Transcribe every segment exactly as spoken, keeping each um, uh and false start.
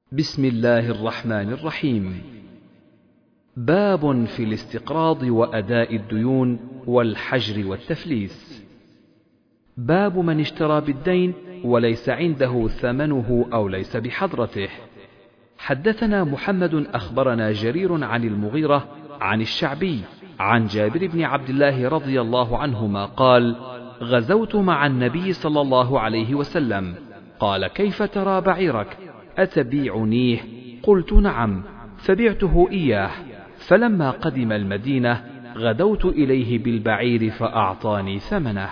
بسم الله الرحمن الرحيم. باب في الاستقراض وأداء الديون والحجر والتفليس. باب من اشترى بالدين وليس عنده ثمنه أو ليس بحضرته. حدثنا محمد أخبرنا جرير عن المغيرة عن الشعبي عن جابر بن عبد الله رضي الله عنهما قال: غزوت مع النبي صلى الله عليه وسلم، قال: كيف ترى بعيرك؟ أتبيعنيه؟ قلت: نعم، فبعته إياه. فلما قدم المدينة غدوت إليه بالبعير فأعطاني ثمنه.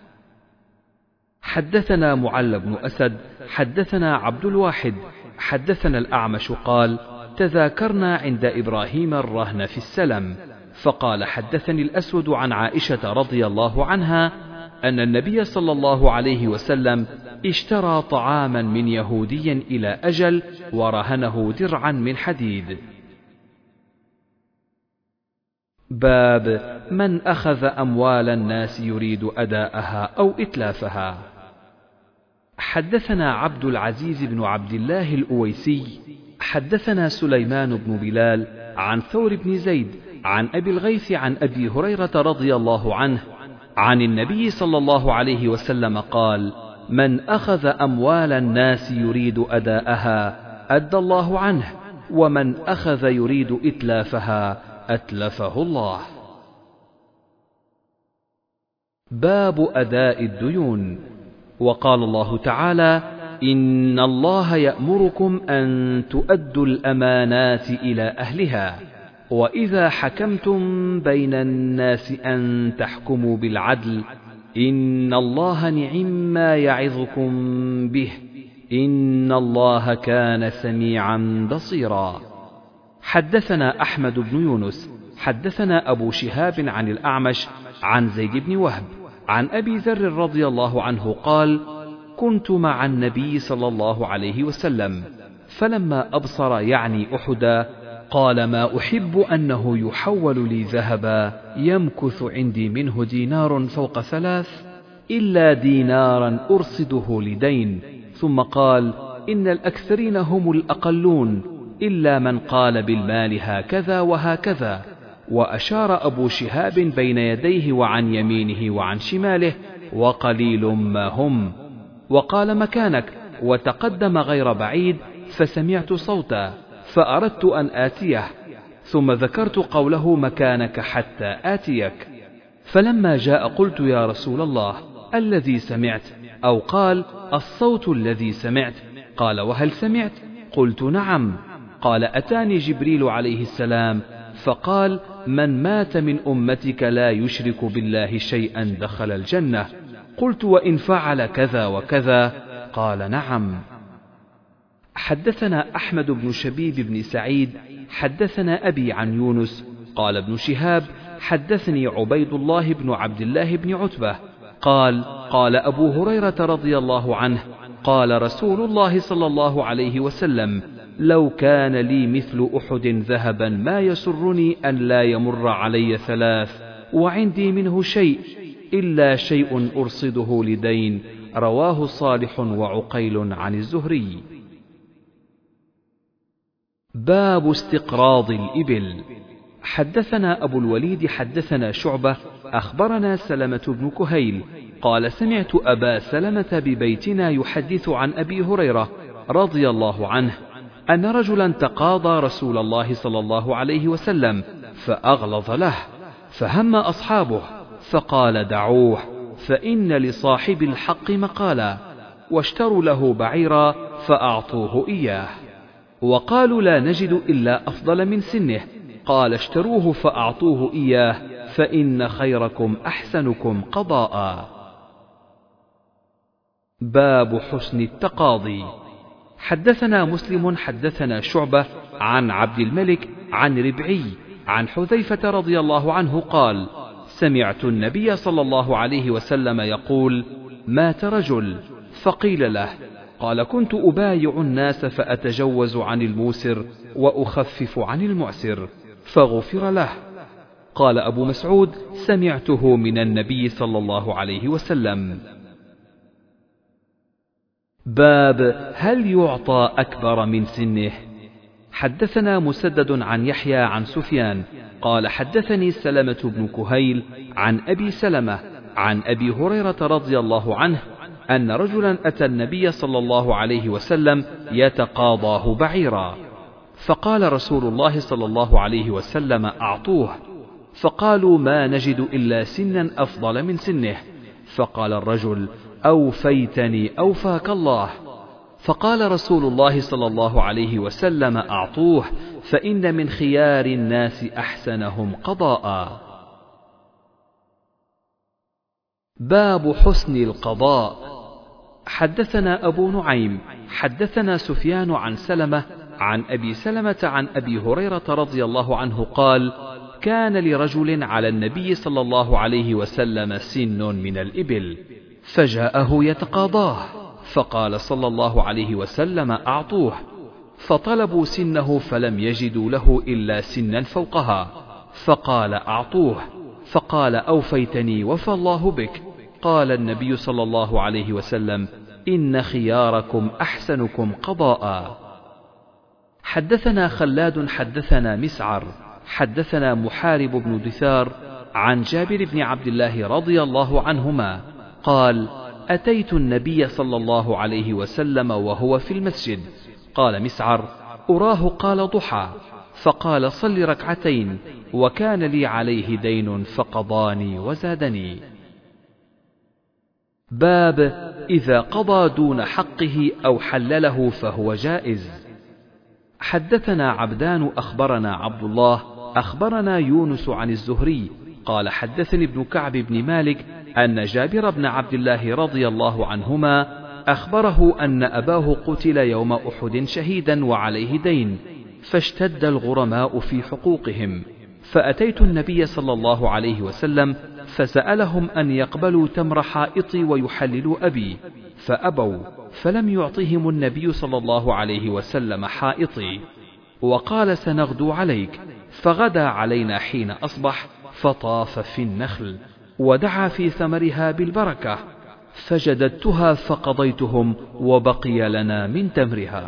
حدثنا معل بن أسد حدثنا عبد الواحد حدثنا الأعمش قال: تذاكرنا عند إبراهيم الرهن في السلم، فقال: حدثني الأسود عن عائشة رضي الله عنها أن النبي صلى الله عليه وسلم اشترى طعاما من يهودي إلى أجل ورهنه درعا من حديد. باب من أخذ أموال الناس يريد أداءها أو إتلافها. حدثنا عبد العزيز بن عبد الله الأويسي حدثنا سليمان بن بلال عن ثور بن زيد عن أبي الغيث عن أبي هريرة رضي الله عنه عن النبي صلى الله عليه وسلم قال: من أخذ أموال الناس يريد أداءها أدى الله عنه، ومن أخذ يريد إتلافها أتلفه الله. باب أداء الديون. وقال الله تعالى: إن الله يأمركم أن تؤدوا الأمانات إلى أهلها، وإذا حكمتم بين الناس أن تحكموا بالعدل، إن الله نعما يعظكم به، إن الله كان سميعا بصيرا. حدثنا أحمد بن يونس حدثنا أبو شهاب عن الأعمش عن زيد بن وهب عن أبي ذر رضي الله عنه قال: كنت مع النبي صلى الله عليه وسلم، فلما أبصر يعني أحدا قال: ما أحب أنه يحول لي ذهبا يمكث عندي منه دينار فوق ثلاث، إلا دينارا أرصده لدين. ثم قال: إن الأكثرين هم الأقلون، إلا من قال بالمال هكذا وهكذا. وأشار أبو شهاب بين يديه وعن يمينه وعن شماله: وقليل ما هم. وقال: مكانك، وتقدم غير بعيد، فسمعت صوتا فأردت أن آتيه، ثم ذكرت قوله: مكانك حتى آتيك. فلما جاء قلت: يا رسول الله، الذي سمعت؟ أو قال: الصوت الذي سمعت. قال: وهل سمعت؟ قلت: نعم. قال: أتاني جبريل عليه السلام فقال: من مات من أمتك لا يشرك بالله شيئا دخل الجنة. قلت: وإن فعل كذا وكذا؟ قال: نعم. حدثنا أحمد بن شبيب بن سعيد حدثنا أبي عن يونس قال: ابن شهاب حدثني عبيد الله بن عبد الله بن عتبة قال: قال أبو هريرة رضي الله عنه: قال رسول الله صلى الله عليه وسلم: لو كان لي مثل أحد ذهبا ما يسرني أن لا يمر علي ثلاث وعندي منه شيء، إلا شيء أرصده لدين. رواه صالح وعقيل عن الزهري. باب استقراض الإبل. حدثنا أبو الوليد حدثنا شعبة أخبرنا سلمة بن كهيل قال: سمعت أبا سلمة ببيتنا يحدث عن أبي هريرة رضي الله عنه أن رجلا تقاضى رسول الله صلى الله عليه وسلم فأغلظ له، فهم أصحابه فقال: دعوه، فإن لصاحب الحق مقالا. واشتروا له بعيرا فأعطوه إياه، وقالوا: لا نجد إلا أفضل من سنه. قال: اشتروه فأعطوه إياه، فإن خيركم أحسنكم قضاء. باب حسن التقاضي. حدثنا مسلم حدثنا شعبة عن عبد الملك عن ربعي عن حذيفة رضي الله عنه قال: سمعت النبي صلى الله عليه وسلم يقول: مات رجل، فقيل له، قال: كنت أبايع الناس فأتجوز عن الموسر وأخفف عن المعسر، فغفر له. قال أبو مسعود: سمعته من النبي صلى الله عليه وسلم. باب هل يعطى أكبر من سنه؟ حدثنا مسدد عن يحيى عن سفيان قال حدثني سلمة بن كهيل عن أبي سلمة عن أبي هريرة رضي الله عنه أن رجلا أتى النبي صلى الله عليه وسلم يتقاضاه بعيرا، فقال رسول الله صلى الله عليه وسلم أعطوه، فقالوا ما نجد إلا سنا أفضل من سنه، فقال الرجل أوفيتني أوفاك الله، فقال رسول الله صلى الله عليه وسلم أعطوه فإن من خيار الناس أحسنهم قضاء. باب حسن القضاء. حدثنا أبو نعيم حدثنا سفيان عن سلمة عن أبي سلمة عن أبي هريرة رضي الله عنه قال كان لرجل على النبي صلى الله عليه وسلم سن من الإبل، فجاءه يتقاضاه، فقال صلى الله عليه وسلم أعطوه، فطلبوا سنه فلم يجدوا له إلا سنا فوقها، فقال أعطوه، فقال أوفيتني وفى الله بك. قال النبي صلى الله عليه وسلم إن خياركم أحسنكم قضاء. حدثنا خلاد حدثنا مسعر حدثنا محارب بن دثار عن جابر بن عبد الله رضي الله عنهما قال أتيت النبي صلى الله عليه وسلم وهو في المسجد، قال مسعر أراه قال ضحى، فقال صل ركعتين، وكان لي عليه دين فقضاني وزادني. باب إذا قضى دون حقه أو حلله فهو جائز. حدثنا عبدان أخبرنا عبد الله أخبرنا يونس عن الزهري قال حدثني ابن كعب بن مالك أن جابر بن عبد الله رضي الله عنهما أخبره أن أباه قتل يوم أحد شهيدا وعليه دين، فاشتد الغرماء في حقوقهم، فأتيت النبي صلى الله عليه وسلم فسألهم أن يقبلوا تمر حائطي ويحللوا أبي، فأبوا، فلم يعطهم النبي صلى الله عليه وسلم حائطي، وقال سنغدو عليك، فغدا علينا حين أصبح، فطاف في النخل ودعا في ثمرها بالبركة، فجددتها فقضيتهم وبقي لنا من تمرها.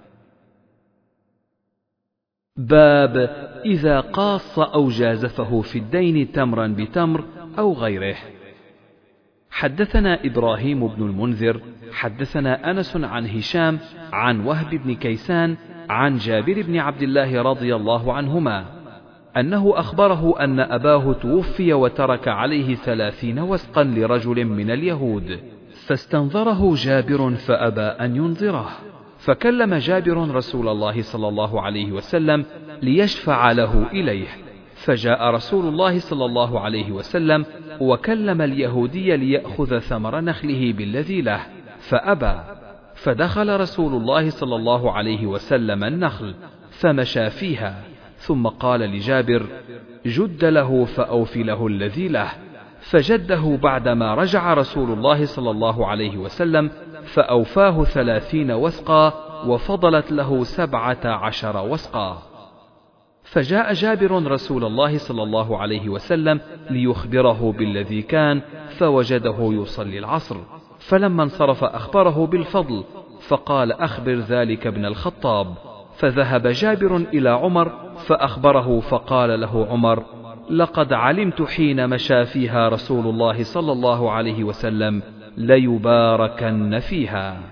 باب إذا قاص أو جازفه في الدين تمرا بتمر أو غيره. حدثنا إبراهيم بن المنذر حدثنا أنس عن هشام عن وهب بن كيسان عن جابر بن عبد الله رضي الله عنهما أنه أخبره أن أباه توفي وترك عليه ثلاثين وسقا لرجل من اليهود، فاستنظره جابر فأبى أن ينظره، فكلم جابر رسول الله صلى الله عليه وسلم ليشفع له إليه، فجاء رسول الله صلى الله عليه وسلم وكلم اليهودي ليأخذ ثمر نخله بالذي له، فأبى، فدخل رسول الله صلى الله عليه وسلم النخل فمشى فيها، ثم قال لجابر جد له فأوف له الذي له، فجده بعدما رجع رسول الله صلى الله عليه وسلم فأوفاه ثلاثين وسقا وفضلت له سبعة عشر وسقا. فجاء جابر رسول الله صلى الله عليه وسلم ليخبره بالذي كان، فوجده يصلي العصر، فلما انصرف أخبره بالفضل، فقال أخبر ذلك ابن الخطاب، فذهب جابر إلى عمر فأخبره، فقال له عمر لقد علمت حين مشى فيها رسول الله صلى الله عليه وسلم ليباركن فيها.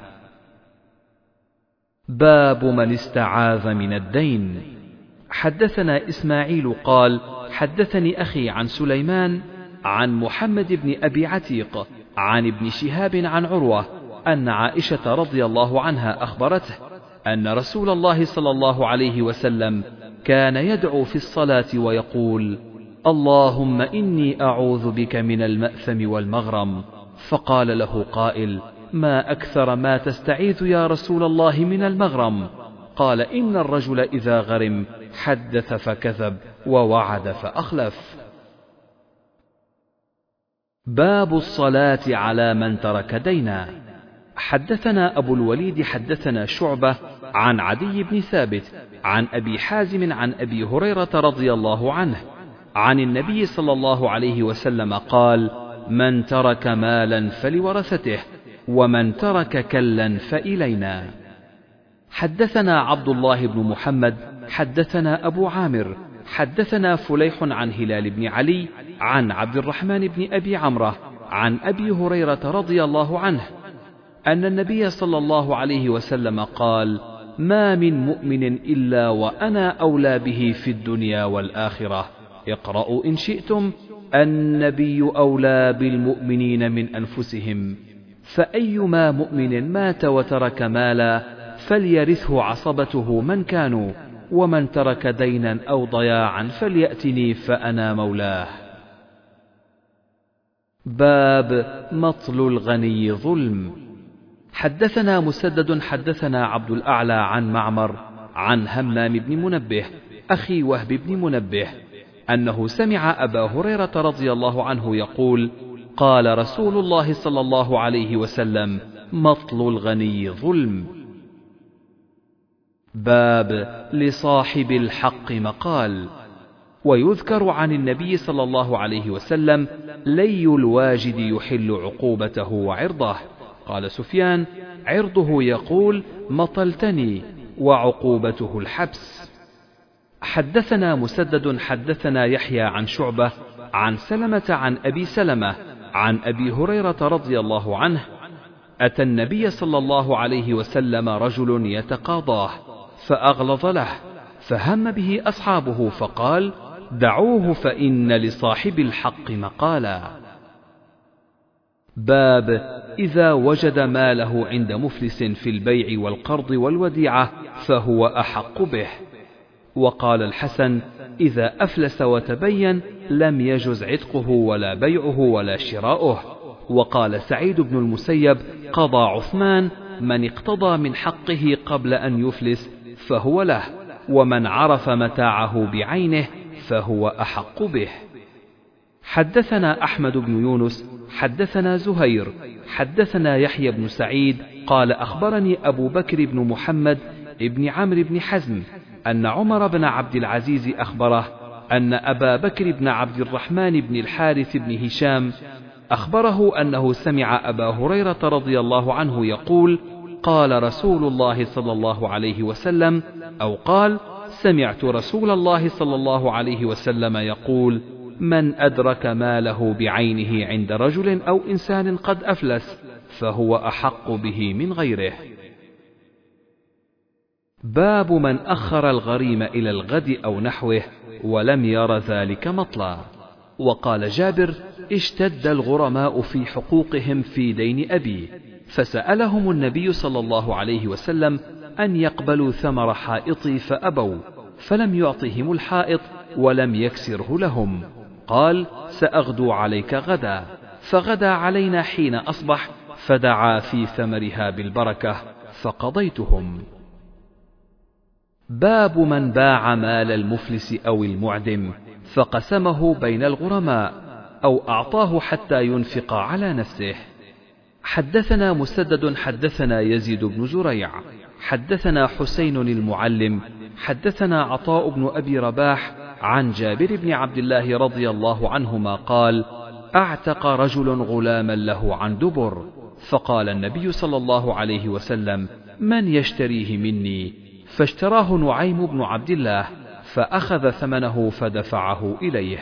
باب من استعاذ من الدين. حدثنا إسماعيل قال حدثني أخي عن سليمان عن محمد بن أبي عتيق عن ابن شهاب عن عروة أن عائشة رضي الله عنها أخبرته أن رسول الله صلى الله عليه وسلم كان يدعو في الصلاة ويقول اللهم إني أعوذ بك من المأثم والمغرم، فقال له قائل ما أكثر ما تستعيذ يا رسول الله من المغرم؟ قال إن الرجل إذا غرم حدث فكذب ووعد فأخلف. باب الصلاة على من ترك دينا. حدثنا أبو الوليد حدثنا شعبة عن عدي بن ثابت عن أبي حازم عن أبي هريرة رضي الله عنه عن النبي صلى الله عليه وسلم قال من ترك مالا فلورثته، ومن ترك كلا فإلينا. حدثنا عبد الله بن محمد حدثنا أبو عامر حدثنا فليح عن هلال بن علي عن عبد الرحمن بن أبي عمرة عن أبي هريرة رضي الله عنه أن النبي صلى الله عليه وسلم قال: ما من مؤمن إلا وأنا أولى به في الدنيا والآخرة، اقرأوا إن شئتم: النبي أولى بالمؤمنين من أنفسهم، فأيما مؤمن مات وترك مالا فليرثه عصبته من كانوا، ومن ترك دينا أو ضياعا فليأتني فأنا مولاه. باب مطل الغني ظلم. حدثنا مسدد حدثنا عبد الأعلى عن معمر عن همام بن منبه أخي وهب بن منبه أنه سمع أبا هريرة رضي الله عنه يقول: قال رسول الله صلى الله عليه وسلم: مطل الغني ظلم. باب لصاحب الحق مقال. ويذكر عن النبي صلى الله عليه وسلم: لي الواجد يحل عقوبته وعرضه. قال سفيان: عرضه يقول: مطلتني، وعقوبته الحبس. حدثنا مسدد حدثنا يحيى عن شعبة عن سلمة عن أبي سلمة عن أبي هريرة رضي الله عنه: أتى النبي صلى الله عليه وسلم رجل يتقاضاه فأغلظ له، فهم به أصحابه فقال: دعوه فإن لصاحب الحق مقالا. باب إذا وجد ماله عند مفلس في البيع والقرض والوديعة فهو أحق به. وقال الحسن: إذا أفلس وتبين لم يجز عتقه ولا بيعه ولا شراؤه. وقال سعيد بن المسيب: قضى عثمان: من اقتضى من حقه قبل أن يفلس فهو له، ومن عرف متاعه بعينه فهو أحق به. حدثنا أحمد بن يونس حدثنا زهير حدثنا يحيى بن سعيد قال: أخبرني أبو بكر بن محمد ابن عمرو بن حزم أن عمر بن عبد العزيز أخبره أن أبا بكر بن عبد الرحمن بن الحارث بن هشام أخبره أنه سمع أبا هريرة رضي الله عنه يقول: قال رسول الله صلى الله عليه وسلم، أو قال: سمعت رسول الله صلى الله عليه وسلم يقول: من أدرك ماله بعينه عند رجل أو إنسان قد أفلس فهو أحق به من غيره. باب من أخر الغريم إلى الغد أو نحوه ولم ير ذلك مطلع. وقال جابر: اشتد الغرماء في حقوقهم في دين أبي، فسألهم النبي صلى الله عليه وسلم أن يقبلوا ثمر حائطي فأبوا، فلم يعطهم الحائط ولم يكسره لهم. قال: سأغدو عليك غدا، فغدا علينا حين أصبح، فدعا في ثمرها بالبركة فقضيتهم. باب من باع مال المفلس أو المعدم فقسمه بين الغرماء أو أعطاه حتى ينفق على نفسه. حدثنا مسدد حدثنا يزيد بن زريع حدثنا حسين المعلم حدثنا عطاء بن أبي رباح عن جابر بن عبد الله رضي الله عنهما قال: أعتق رجل غلاما له عن دبر، فقال النبي صلى الله عليه وسلم: من يشتريه مني؟ فاشتراه نعيم بن عبد الله، فأخذ ثمنه فدفعه إليه.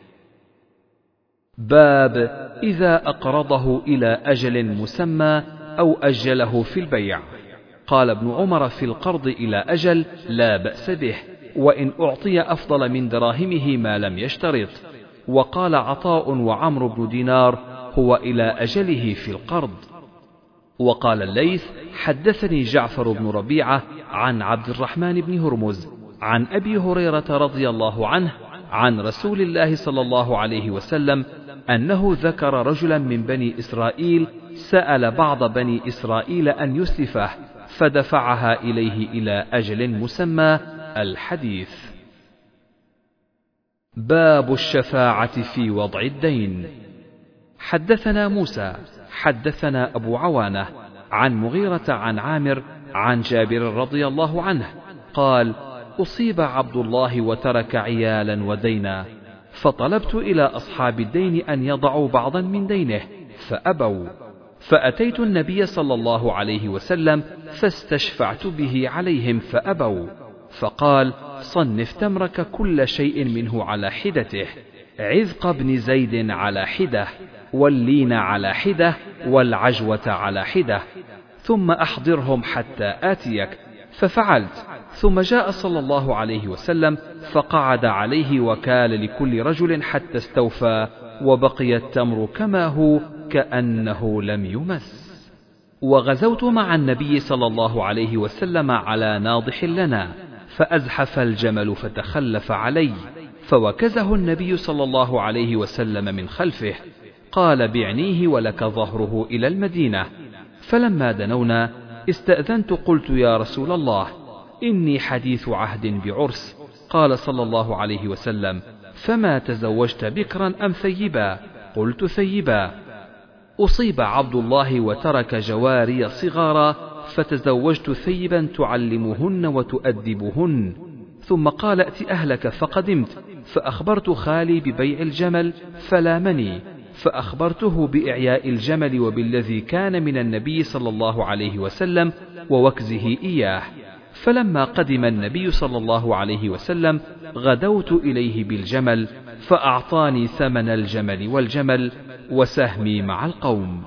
باب إذا أقرضه إلى أجل مسمى أو أجله في البيع. قال ابن عمر: في القرض إلى أجل لا بأس به، وإن أعطي أفضل من دراهمه ما لم يشترط. وقال عطاء وعمرو بن دينار: هو إلى أجله في القرض. وقال الليث: حدثني جعفر بن ربيعة عن عبد الرحمن بن هرمز عن أبي هريرة رضي الله عنه عن رسول الله صلى الله عليه وسلم أنه ذكر رجلا من بني إسرائيل سأل بعض بني إسرائيل أن يسلفه، فدفعها إليه إلى أجل مسمى. الحديث. باب الشفاعة في وضع الدين. حدثنا موسى حدثنا أبو عوانة عن مغيرة عن عامر عن جابر رضي الله عنه قال: أصيب عبد الله وترك عيالا ودينا، فطلبت إلى أصحاب الدين أن يضعوا بعضا من دينه فأبوا، فأتيت النبي صلى الله عليه وسلم فاستشفعت به عليهم فأبوا، فقال: صنف تمرك كل شيء منه على حدته، عذق بن زيد على حدة، واللين على حدة، والعجوة على حدة، ثم أحضرهم حتى آتيك. ففعلت، ثم جاء صلى الله عليه وسلم فقعد عليه وكال لكل رجل حتى استوفى، وبقي التمر كما هو كأنه لم يمس. وغزوت مع النبي صلى الله عليه وسلم على ناضح لنا، فأزحف الجمل فتخلف علي، فوكزه النبي صلى الله عليه وسلم من خلفه، قال: بعنيه ولك ظهره إلى المدينة. فلما دنونا استأذنت، قلت: يا رسول الله، إني حديث عهد بعرس. قال صلى الله عليه وسلم: فما تزوجت بكرا أم ثيبا؟ قلت: ثيبا. أصيب عبد الله وترك جواري صغارا، فتزوجت ثيبا تعلمهن وتؤدبهن. ثم قال: ائت أهلك. فقدمت فأخبرت خالي ببيع الجمل فلامني، فأخبرته بإعياء الجمل وبالذي كان من النبي صلى الله عليه وسلم ووكزه إياه. فلما قدم النبي صلى الله عليه وسلم غدوت إليه بالجمل، فأعطاني ثمن الجمل والجمل وسهمي مع القوم.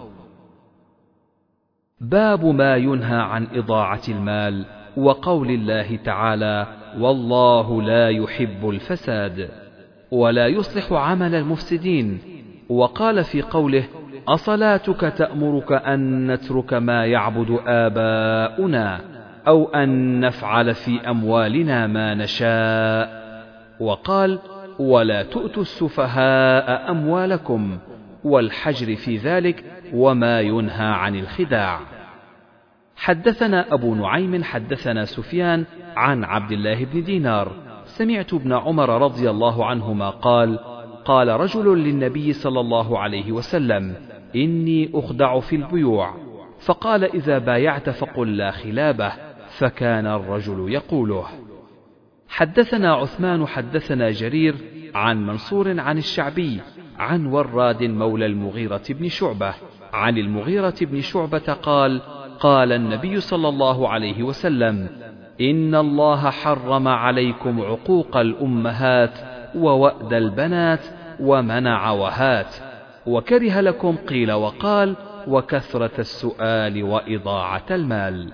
باب ما ينهى عن إضاعة المال، وقول الله تعالى: والله لا يحب الفساد ولا يصلح عمل المفسدين. وقال في قوله: أصلاتك تأمرك أن نترك ما يعبد آباؤنا أو أن نفعل في أموالنا ما نشاء. وقال: ولا تؤتوا السفهاء أموالكم، والحجر في ذلك وما ينهى عن الخداع. حدثنا أبو نعيم حدثنا سفيان عن عبد الله بن دينار سمعت ابن عمر رضي الله عنهما قال: قال رجل للنبي صلى الله عليه وسلم: إني أخدع في البيوع. فقال: إذا بايعت فقل لا خلابه. فكان الرجل يقوله. حدثنا عثمان حدثنا جرير عن منصور عن الشعبي عن وراد مولى المغيرة بن شعبة عن المغيرة بن شعبة قال: قال النبي صلى الله عليه وسلم: إن الله حرم عليكم عقوق الأمهات ووأد البنات ومنع وهات، وكره لكم قيل وقال وكثرة السؤال وإضاعة المال.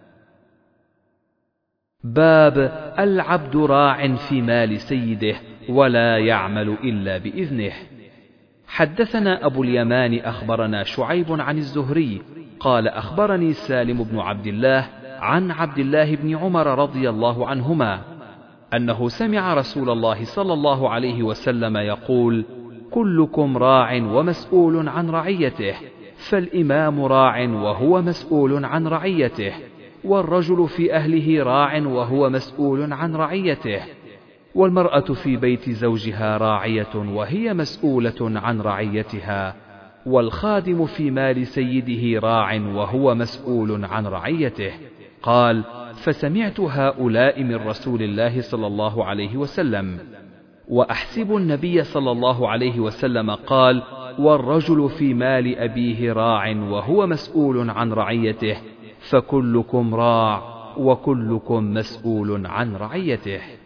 باب العبد راع في مال سيده ولا يعمل إلا بإذنه. حدثنا أبو اليمان أخبرنا شعيب عن الزهري قال: أخبرني سالم بن عبد الله عن عبد الله بن عمر رضي الله عنهما أنه سمع رسول الله صلى الله عليه وسلم يقول: كلكم راع ومسؤول عن رعيته، فالإمام راع وهو مسؤول عن رعيته، والرجل في أهله راع وهو مسؤول عن رعيته، والمرأة في بيت زوجها راعية وهي مسؤولة عن رعيتها، والخادم في مال سيده راع وهو مسؤول عن رعيته. قال: فسمعت هؤلاء من رسول الله صلى الله عليه وسلم، وأحسب النبي صلى الله عليه وسلم قال: والرجل في مال أبيه راع وهو مسؤول عن رعيته، فكلكم راع وكلكم مسؤول عن رعيته.